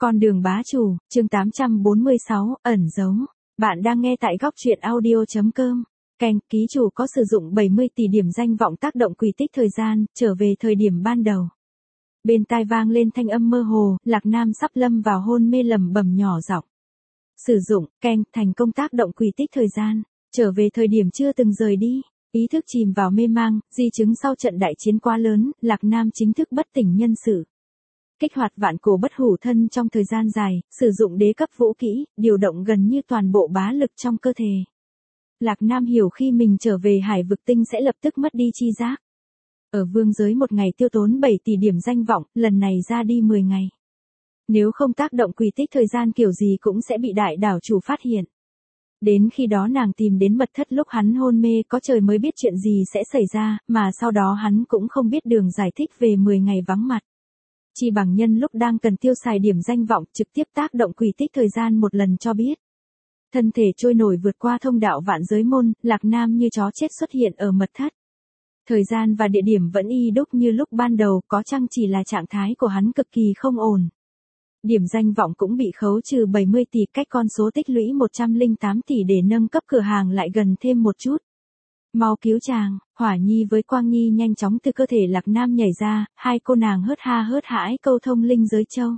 Con đường bá chủ, chương 846, ẩn giấu. Bạn đang nghe tại góc truyện audio.com. Kênh ký chủ có sử dụng 70 tỷ điểm danh vọng tác động quy tích thời gian, trở về thời điểm ban đầu. Bên tai vang lên thanh âm mơ hồ, Lạc Nam sắp lâm vào hôn mê lẩm bẩm nhỏ giọng. Sử dụng, kênh, thành công tác động quy tích thời gian, trở về thời điểm chưa từng rời đi. Ý thức chìm vào mê mang, di chứng sau trận đại chiến quá lớn, Lạc Nam chính thức bất tỉnh nhân sự. Kích hoạt vạn cổ bất hủ thân trong thời gian dài, sử dụng đế cấp vũ kỹ, điều động gần như toàn bộ bá lực trong cơ thể. Lạc Nam hiểu khi mình trở về hải vực tinh sẽ lập tức mất đi chi giác. Ở vương giới một ngày tiêu tốn 7 tỷ điểm danh vọng, lần này ra đi 10 ngày. Nếu không tác động quy tích thời gian kiểu gì cũng sẽ bị đại đảo chủ phát hiện. Đến khi đó nàng tìm đến mật thất lúc hắn hôn mê có trời mới biết chuyện gì sẽ xảy ra, mà sau đó hắn cũng không biết đường giải thích về 10 ngày vắng mặt. Chỉ bằng nhân lúc đang cần tiêu xài điểm danh vọng trực tiếp tác động quy tích thời gian một lần cho biết. Thân thể trôi nổi vượt qua thông đạo vạn giới môn, Lạc Nam như chó chết xuất hiện ở mật thất. Thời gian và địa điểm vẫn y đúc như lúc ban đầu, có chăng chỉ là trạng thái của hắn cực kỳ không ổn. Điểm danh vọng cũng bị khấu trừ 70 tỷ, cách con số tích lũy 108 tỷ để nâng cấp cửa hàng lại gần thêm một chút. Mau cứu chàng, Hỏa Nhi với Quang Nhi nhanh chóng từ cơ thể Lạc Nam nhảy ra, hai cô nàng hớt ha hớt hãi câu thông linh giới châu.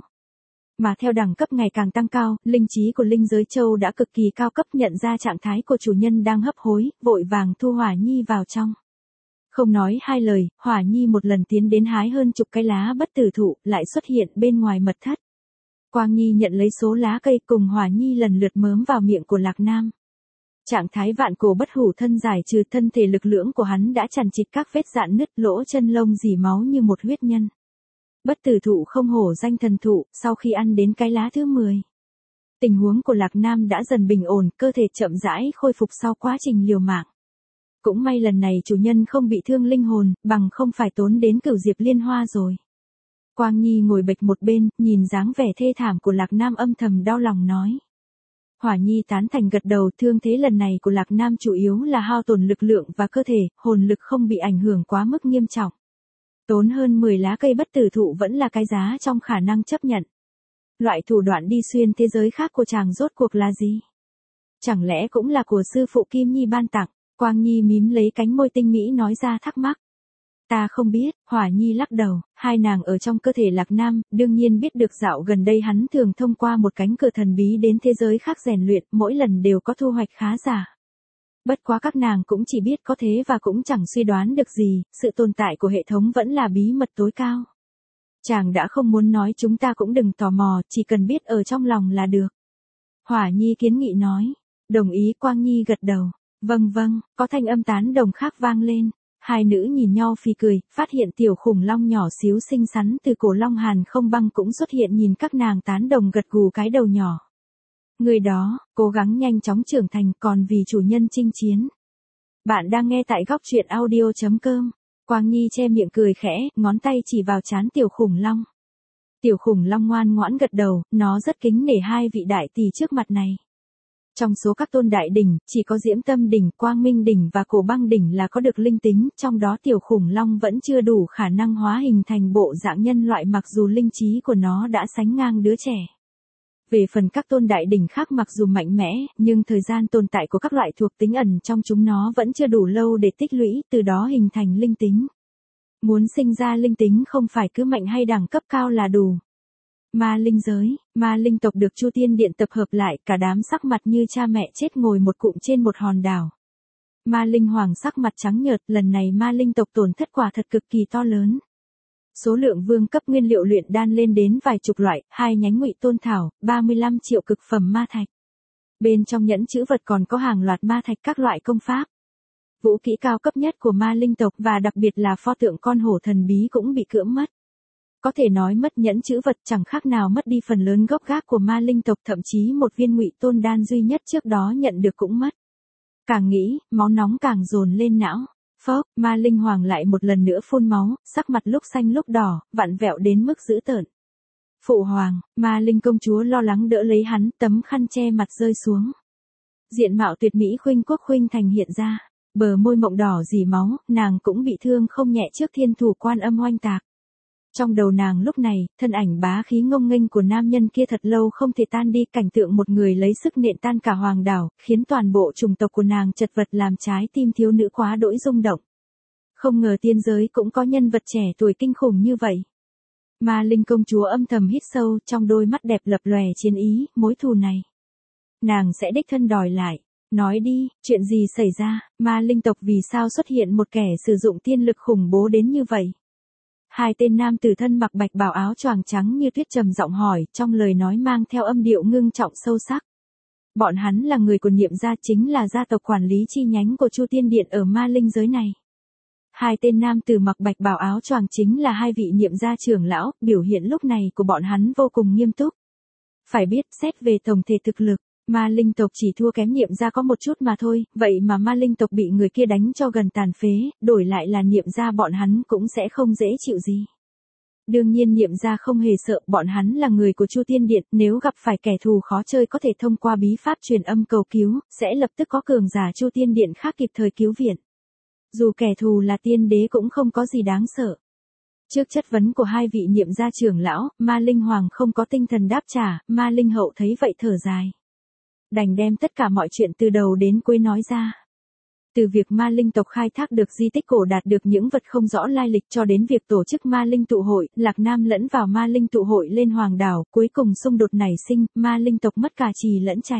Mà theo đẳng cấp ngày càng tăng cao, linh trí của linh giới châu đã cực kỳ cao cấp, nhận ra trạng thái của chủ nhân đang hấp hối, vội vàng thu Hỏa Nhi vào trong. Không nói hai lời, Hỏa Nhi một lần tiến đến hái hơn chục cái lá bất tử thụ, lại xuất hiện bên ngoài mật thất. Quang Nhi nhận lấy số lá cây cùng Hỏa Nhi lần lượt mớm vào miệng của Lạc Nam. Trạng thái vạn cổ bất hủ thân giải trừ, thân thể lực lưỡng của hắn đã chằng chịt các vết rạn nứt, lỗ chân lông dỉ máu như một huyết nhân. Bất tử thụ không hổ danh thần thụ, sau khi ăn đến cái lá thứ 10. Tình huống của Lạc Nam đã dần bình ổn, cơ thể chậm rãi khôi phục sau quá trình liều mạng. Cũng may lần này chủ nhân không bị thương linh hồn, bằng không phải tốn đến Cửu Diệp Liên Hoa rồi. Quang Nhi ngồi bệt một bên, nhìn dáng vẻ thê thảm của Lạc Nam âm thầm đau lòng nói. Hỏa Nhi tán thành gật đầu, thương thế lần này của Lạc Nam chủ yếu là hao tổn lực lượng và cơ thể, hồn lực không bị ảnh hưởng quá mức nghiêm trọng. Tốn hơn 10 lá cây bất tử thụ vẫn là cái giá trong khả năng chấp nhận. Loại thủ đoạn đi xuyên thế giới khác của chàng rốt cuộc là gì? Chẳng lẽ cũng là của sư phụ Kim Nhi ban tặng? Quang Nhi mím lấy cánh môi tinh mỹ nói ra thắc mắc. Ta không biết, Hỏa Nhi lắc đầu, hai nàng ở trong cơ thể Lạc Nam, đương nhiên biết được dạo gần đây hắn thường thông qua một cánh cửa thần bí đến thế giới khác rèn luyện, mỗi lần đều có thu hoạch khá giả. Bất quá các nàng cũng chỉ biết có thế và cũng chẳng suy đoán được gì, sự tồn tại của hệ thống vẫn là bí mật tối cao. Chàng đã không muốn nói chúng ta cũng đừng tò mò, chỉ cần biết ở trong lòng là được. Hỏa Nhi kiến nghị nói, đồng ý. Quang Nhi gật đầu, vâng vâng, có thanh âm tán đồng khác vang lên. Hai nữ nhìn nhau phì cười, phát hiện tiểu khủng long nhỏ xíu xinh xắn từ cổ long hàn không băng cũng xuất hiện, nhìn các nàng tán đồng gật gù cái đầu nhỏ. Người đó, cố gắng nhanh chóng trưởng thành còn vì chủ nhân chinh chiến. Bạn đang nghe tại góc truyện audio.com. Quang Nhi che miệng cười khẽ, ngón tay chỉ vào trán tiểu khủng long. Tiểu khủng long ngoan ngoãn gật đầu, nó rất kính nể hai vị đại tỷ trước mặt này. Trong số các tôn đại đỉnh, chỉ có Diễm Tâm đỉnh, Quang Minh đỉnh và Cổ Băng đỉnh là có được linh tính, trong đó tiểu khủng long vẫn chưa đủ khả năng hóa hình thành bộ dạng nhân loại, mặc dù linh trí của nó đã sánh ngang đứa trẻ. Về phần các tôn đại đỉnh khác mặc dù mạnh mẽ, nhưng thời gian tồn tại của các loại thuộc tính ẩn trong chúng nó vẫn chưa đủ lâu để tích lũy, từ đó hình thành linh tính. Muốn sinh ra linh tính không phải cứ mạnh hay đẳng cấp cao là đủ. Ma linh giới, ma linh tộc được Chu Tiên Điện tập hợp lại, cả đám sắc mặt như cha mẹ chết ngồi một cụm trên một hòn đảo. Ma linh hoàng sắc mặt trắng nhợt, lần này ma linh tộc tổn thất quả thật cực kỳ to lớn. Số lượng vương cấp nguyên liệu luyện đan lên đến vài chục loại, 2 nhánh ngụy tôn thảo, 35 triệu cực phẩm ma thạch. Bên trong nhẫn chữ vật còn có hàng loạt ma thạch các loại công pháp. Vũ kỹ cao cấp nhất của ma linh tộc và đặc biệt là pho tượng con hổ thần bí cũng bị cưỡng mất. Có thể nói mất nhẫn chữ vật chẳng khác nào mất đi phần lớn gốc gác của ma linh tộc, thậm chí một viên ngụy tôn đan duy nhất trước đó nhận được cũng mất. Càng nghĩ, máu nóng càng dồn lên não. Phốc, ma linh hoàng lại một lần nữa phun máu, sắc mặt lúc xanh lúc đỏ, vặn vẹo đến mức dữ tợn. Phụ hoàng, ma linh công chúa lo lắng đỡ lấy hắn, tấm khăn che mặt rơi xuống. Diện mạo tuyệt mỹ khuynh quốc khuynh thành hiện ra, bờ môi mộng đỏ dì máu, nàng cũng bị thương không nhẹ trước thiên thủ Quan Âm oanh tạc. Trong đầu nàng lúc này, thân ảnh bá khí ngông nghênh của nam nhân kia thật lâu không thể tan đi, cảnh tượng một người lấy sức nện tan cả hoàng đảo, khiến toàn bộ chủng tộc của nàng chật vật làm trái tim thiếu nữ quá đỗi rung động. Không ngờ tiên giới cũng có nhân vật trẻ tuổi kinh khủng như vậy. Ma Linh công chúa âm thầm hít sâu, trong đôi mắt đẹp lập lòe chiến ý, mối thù này nàng sẽ đích thân đòi lại. Nói đi, chuyện gì xảy ra, Ma Linh tộc vì sao xuất hiện một kẻ sử dụng tiên lực khủng bố đến như vậy? Hai tên nam tử thân mặc bạch bào áo choàng trắng như tuyết trầm giọng hỏi, trong lời nói mang theo âm điệu ngưng trọng sâu sắc. Bọn hắn là người của Niệm gia, chính là gia tộc quản lý chi nhánh của Chu Tiên Điện ở Ma Linh giới này. Hai tên nam tử mặc bạch bào áo choàng chính là hai vị Niệm gia trưởng lão, biểu hiện lúc này của bọn hắn vô cùng nghiêm túc. Phải biết, xét về tổng thể thực lực, Ma Linh tộc chỉ thua kém Niệm gia có một chút mà thôi, vậy mà Ma Linh tộc bị người kia đánh cho gần tàn phế, đổi lại là Niệm gia bọn hắn cũng sẽ không dễ chịu gì. Đương nhiên Niệm gia không hề sợ, bọn hắn là người của Chu Tiên Điện, nếu gặp phải kẻ thù khó chơi có thể thông qua bí pháp truyền âm cầu cứu, sẽ lập tức có cường giả Chu Tiên Điện khác kịp thời cứu viện. Dù kẻ thù là tiên đế cũng không có gì đáng sợ. Trước chất vấn của hai vị Niệm gia trưởng lão, Ma Linh Hoàng không có tinh thần đáp trả, Ma Linh Hậu thấy vậy thở dài. Đành đem tất cả mọi chuyện từ đầu đến cuối nói ra. Từ việc Ma Linh tộc khai thác được di tích cổ đạt được những vật không rõ lai lịch cho đến việc tổ chức Ma Linh tụ hội, Lạc Nam lẫn vào Ma Linh tụ hội lên hoàng đảo, cuối cùng xung đột nảy sinh, Ma Linh tộc mất cả trì lẫn chày.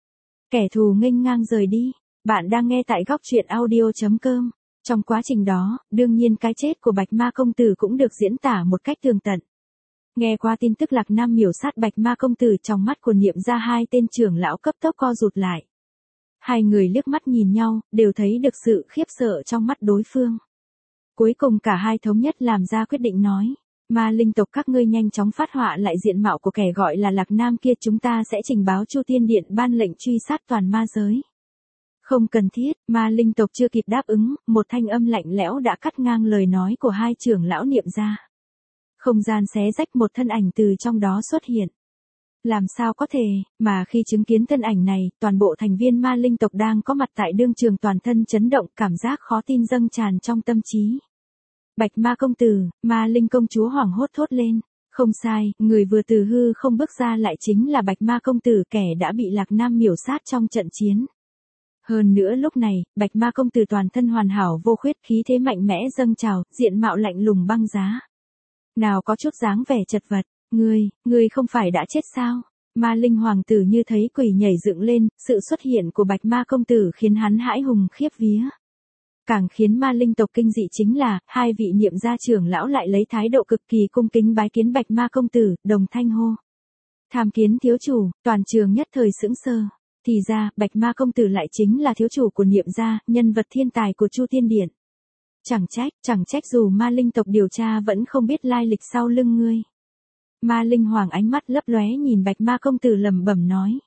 Kẻ thù nghênh ngang rời đi. Bạn đang nghe tại góc truyện audio.com. Trong quá trình đó, đương nhiên cái chết của Bạch Ma công tử cũng được diễn tả một cách tường tận. Nghe qua tin tức Lạc Nam miểu sát Bạch Ma công tử, trong mắt của Niệm gia hai tên trưởng lão cấp tốc co rụt lại. Hai người liếc mắt nhìn nhau, đều thấy được sự khiếp sợ trong mắt đối phương. Cuối cùng cả hai thống nhất làm ra quyết định nói. Ma Linh tộc các ngươi nhanh chóng phát họa lại diện mạo của kẻ gọi là Lạc Nam kia, chúng ta sẽ trình báo Chu Tiên Điện ban lệnh truy sát toàn ma giới. Không cần thiết, Ma Linh tộc chưa kịp đáp ứng, một thanh âm lạnh lẽo đã cắt ngang lời nói của hai trưởng lão Niệm gia. Không gian xé rách, một thân ảnh từ trong đó xuất hiện. Làm sao có thể, mà khi chứng kiến thân ảnh này, toàn bộ thành viên Ma Linh tộc đang có mặt tại đương trường toàn thân chấn động, cảm giác khó tin dâng tràn trong tâm trí. Bạch Ma công tử, Ma Linh công chúa hoảng hốt thốt lên. Không sai, người vừa từ hư không bước ra lại chính là Bạch Ma công tử, kẻ đã bị Lạc Nam miểu sát trong trận chiến. Hơn nữa lúc này, Bạch Ma công tử toàn thân hoàn hảo vô khuyết, khí thế mạnh mẽ dâng trào, diện mạo lạnh lùng băng giá. Nào có chút dáng vẻ chật vật, ngươi không phải đã chết sao? Ma Linh hoàng tử như thấy quỷ nhảy dựng lên, sự xuất hiện của Bạch Ma công tử khiến hắn hãi hùng khiếp vía. Càng khiến Ma Linh tộc kinh dị chính là, hai vị Niệm gia trưởng lão lại lấy thái độ cực kỳ cung kính bái kiến Bạch Ma công tử, đồng thanh hô. Tham kiến thiếu chủ, toàn trường nhất thời sững sờ. Thì ra, Bạch Ma công tử lại chính là thiếu chủ của Niệm gia, nhân vật thiên tài của Chu Tiên Điện. Chẳng trách dù Ma Linh tộc điều tra vẫn không biết lai lịch sau lưng ngươi. Ma Linh Hoàng ánh mắt lấp lóe nhìn Bạch Ma công tử lẩm bẩm nói.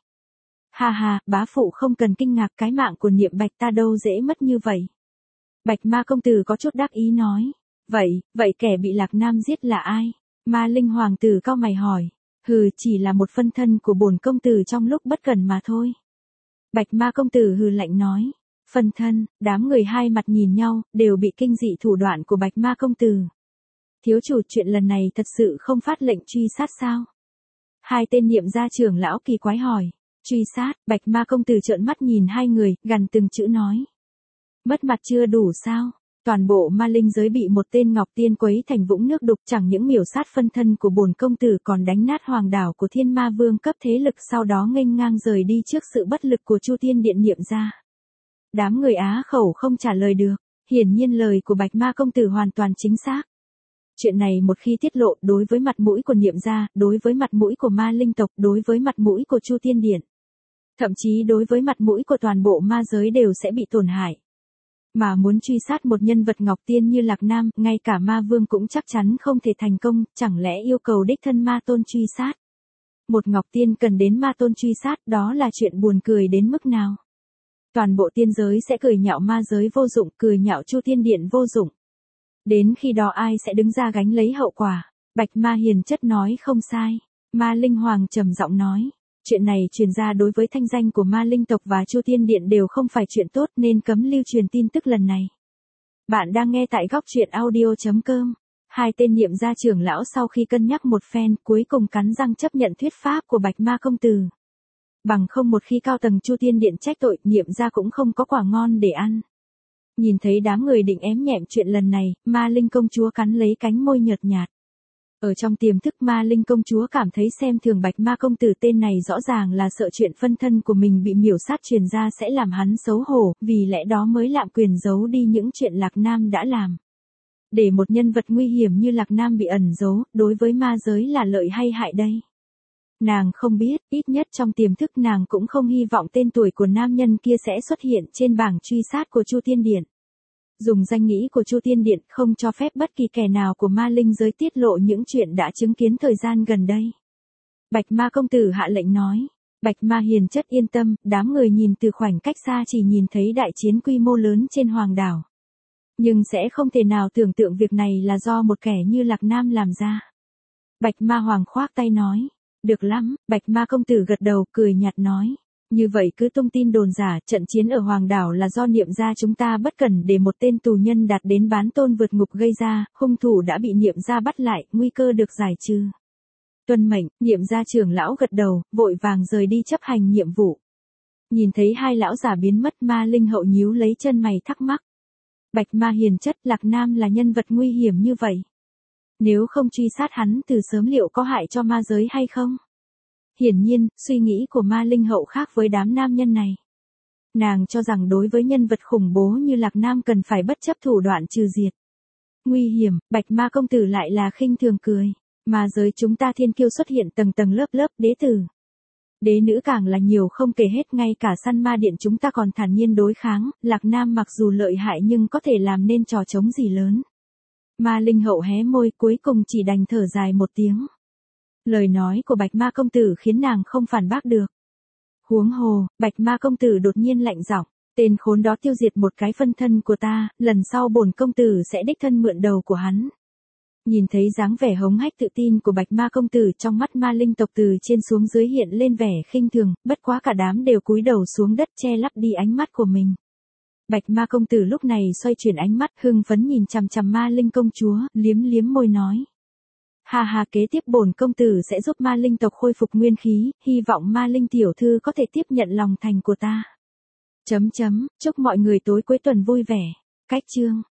Ha, bá phụ không cần kinh ngạc, cái mạng của Niệm Bạch ta đâu dễ mất như vậy. Bạch Ma công tử có chút đắc ý nói. Vậy kẻ bị Lạc Nam giết là ai? Ma Linh Hoàng tử cau mày hỏi. Chỉ là một phân thân của bổn công tử trong lúc bất cẩn mà thôi. Bạch Ma công tử hừ lạnh nói. Phân thân, đám người hai mặt nhìn nhau, đều bị kinh dị thủ đoạn của Bạch Ma công tử. Thiếu chủ, chuyện lần này thật sự không phát lệnh truy sát sao? Hai tên Niệm gia trưởng lão kỳ quái hỏi. Truy sát, Bạch Ma công tử trợn mắt nhìn hai người, gằn từng chữ nói. Mất mặt chưa đủ sao? Toàn bộ Ma Linh giới bị một tên Ngọc Tiên quấy thành vũng nước đục, chẳng những miểu sát phân thân của bổn công tử còn đánh nát hoàng đảo của Thiên Ma Vương cấp thế lực, sau đó nghênh ngang rời đi trước sự bất lực của Chu Tiên Điện Niệm gia. Đám người á khẩu không trả lời được, hiển nhiên lời của Bạch Ma công tử hoàn toàn chính xác. Chuyện này một khi tiết lộ, đối với mặt mũi của Niệm gia, đối với mặt mũi của Ma Linh tộc, đối với mặt mũi của Chu Tiên Điện, thậm chí đối với mặt mũi của toàn bộ ma giới đều sẽ bị tổn hại. Mà muốn truy sát một nhân vật Ngọc Tiên như Lạc Nam, ngay cả Ma Vương cũng chắc chắn không thể thành công, chẳng lẽ yêu cầu đích thân Ma Tôn truy sát? Một Ngọc Tiên cần đến Ma Tôn truy sát, đó là chuyện buồn cười đến mức nào? Toàn bộ tiên giới sẽ cười nhạo ma giới vô dụng, cười nhạo Chu Tiên Điện vô dụng. Đến khi đó ai sẽ đứng ra gánh lấy hậu quả? Bạch Ma hiền chất nói không sai. Ma Linh Hoàng trầm giọng nói. Chuyện này truyền ra đối với thanh danh của Ma Linh tộc và Chu Tiên Điện đều không phải chuyện tốt, nên cấm lưu truyền tin tức lần này. Bạn đang nghe tại góc truyện audio.com. Hai tên Niệm gia trưởng lão sau khi cân nhắc một phen, cuối cùng cắn răng chấp nhận thuyết pháp của Bạch Ma công tử. Bằng không một khi cao tầng Chu Tiên Điện trách tội, Niệm gia cũng không có quả ngon để ăn. Nhìn thấy đám người định ém nhẹm chuyện lần này, Ma Linh công chúa cắn lấy cánh môi nhợt nhạt. Ở trong tiềm thức Ma Linh công chúa cảm thấy xem thường Bạch Ma công tử tên này rõ ràng là sợ chuyện phân thân của mình bị miểu sát truyền ra sẽ làm hắn xấu hổ, vì lẽ đó mới lạm quyền giấu đi những chuyện Lạc Nam đã làm. Để một nhân vật nguy hiểm như Lạc Nam bị ẩn giấu, đối với ma giới là lợi hay hại đây? Nàng không biết, ít nhất trong tiềm thức nàng cũng không hy vọng tên tuổi của nam nhân kia sẽ xuất hiện trên bảng truy sát của Chu Tiên Điện. Dùng danh nghĩa của Chu Tiên Điện không cho phép bất kỳ kẻ nào của ma linh giới tiết lộ những chuyện đã chứng kiến thời gian gần đây. Bạch Ma công tử hạ lệnh nói. Bạch Ma hiền chất yên tâm, đám người nhìn từ khoảnh cách xa chỉ nhìn thấy đại chiến quy mô lớn trên hoàng đảo. Nhưng sẽ không thể nào tưởng tượng việc này là do một kẻ như Lạc Nam làm ra. Bạch Ma hoàng khoác tay nói. Được lắm, Bạch Ma công tử gật đầu cười nhạt nói. Như vậy cứ tung tin đồn giả, trận chiến ở hoàng đảo là do Niệm gia chúng ta bất cẩn để một tên tù nhân đạt đến bán tôn vượt ngục gây ra, hung thủ đã bị Niệm gia bắt lại, nguy cơ được giải trừ. Tuân mệnh, Niệm gia trưởng lão gật đầu, vội vàng rời đi chấp hành nhiệm vụ. Nhìn thấy hai lão giả biến mất, Ma Linh hậu nhíu lấy chân mày thắc mắc. Bạch Ma hiền chất, Lạc Nam là nhân vật nguy hiểm như vậy. Nếu không truy sát hắn từ sớm liệu có hại cho ma giới hay không? Hiển nhiên, suy nghĩ của Ma Linh hậu khác với đám nam nhân này. Nàng cho rằng đối với nhân vật khủng bố như Lạc Nam cần phải bất chấp thủ đoạn trừ diệt. Nguy hiểm, Bạch Ma công tử lại là khinh thường cười. Ma giới chúng ta thiên kiêu xuất hiện tầng tầng lớp lớp, đế tử. Đế nữ càng là nhiều không kể hết, ngay cả săn ma điện chúng ta còn thản nhiên đối kháng, Lạc Nam mặc dù lợi hại nhưng có thể làm nên trò trống gì lớn. Ma Linh hậu hé môi cuối cùng chỉ đành thở dài một tiếng. Lời nói của Bạch Ma công tử khiến nàng không phản bác được. Huống hồ, Bạch Ma công tử đột nhiên lạnh giọng, tên khốn đó tiêu diệt một cái phân thân của ta, lần sau bổn công tử sẽ đích thân mượn đầu của hắn. Nhìn thấy dáng vẻ hống hách tự tin của Bạch Ma công tử, trong mắt Ma Linh tộc từ trên xuống dưới hiện lên vẻ khinh thường, bất quá cả đám đều cúi đầu xuống đất che lấp đi ánh mắt của mình. Bạch Ma công tử lúc này xoay chuyển ánh mắt hưng phấn nhìn chằm chằm Ma Linh công chúa, liếm liếm môi nói. Ha ha, kế tiếp bổn công tử sẽ giúp Ma Linh tộc khôi phục nguyên khí, hy vọng Ma Linh tiểu thư có thể tiếp nhận lòng thành của ta. Chúc mọi người tối cuối tuần vui vẻ. Cách chương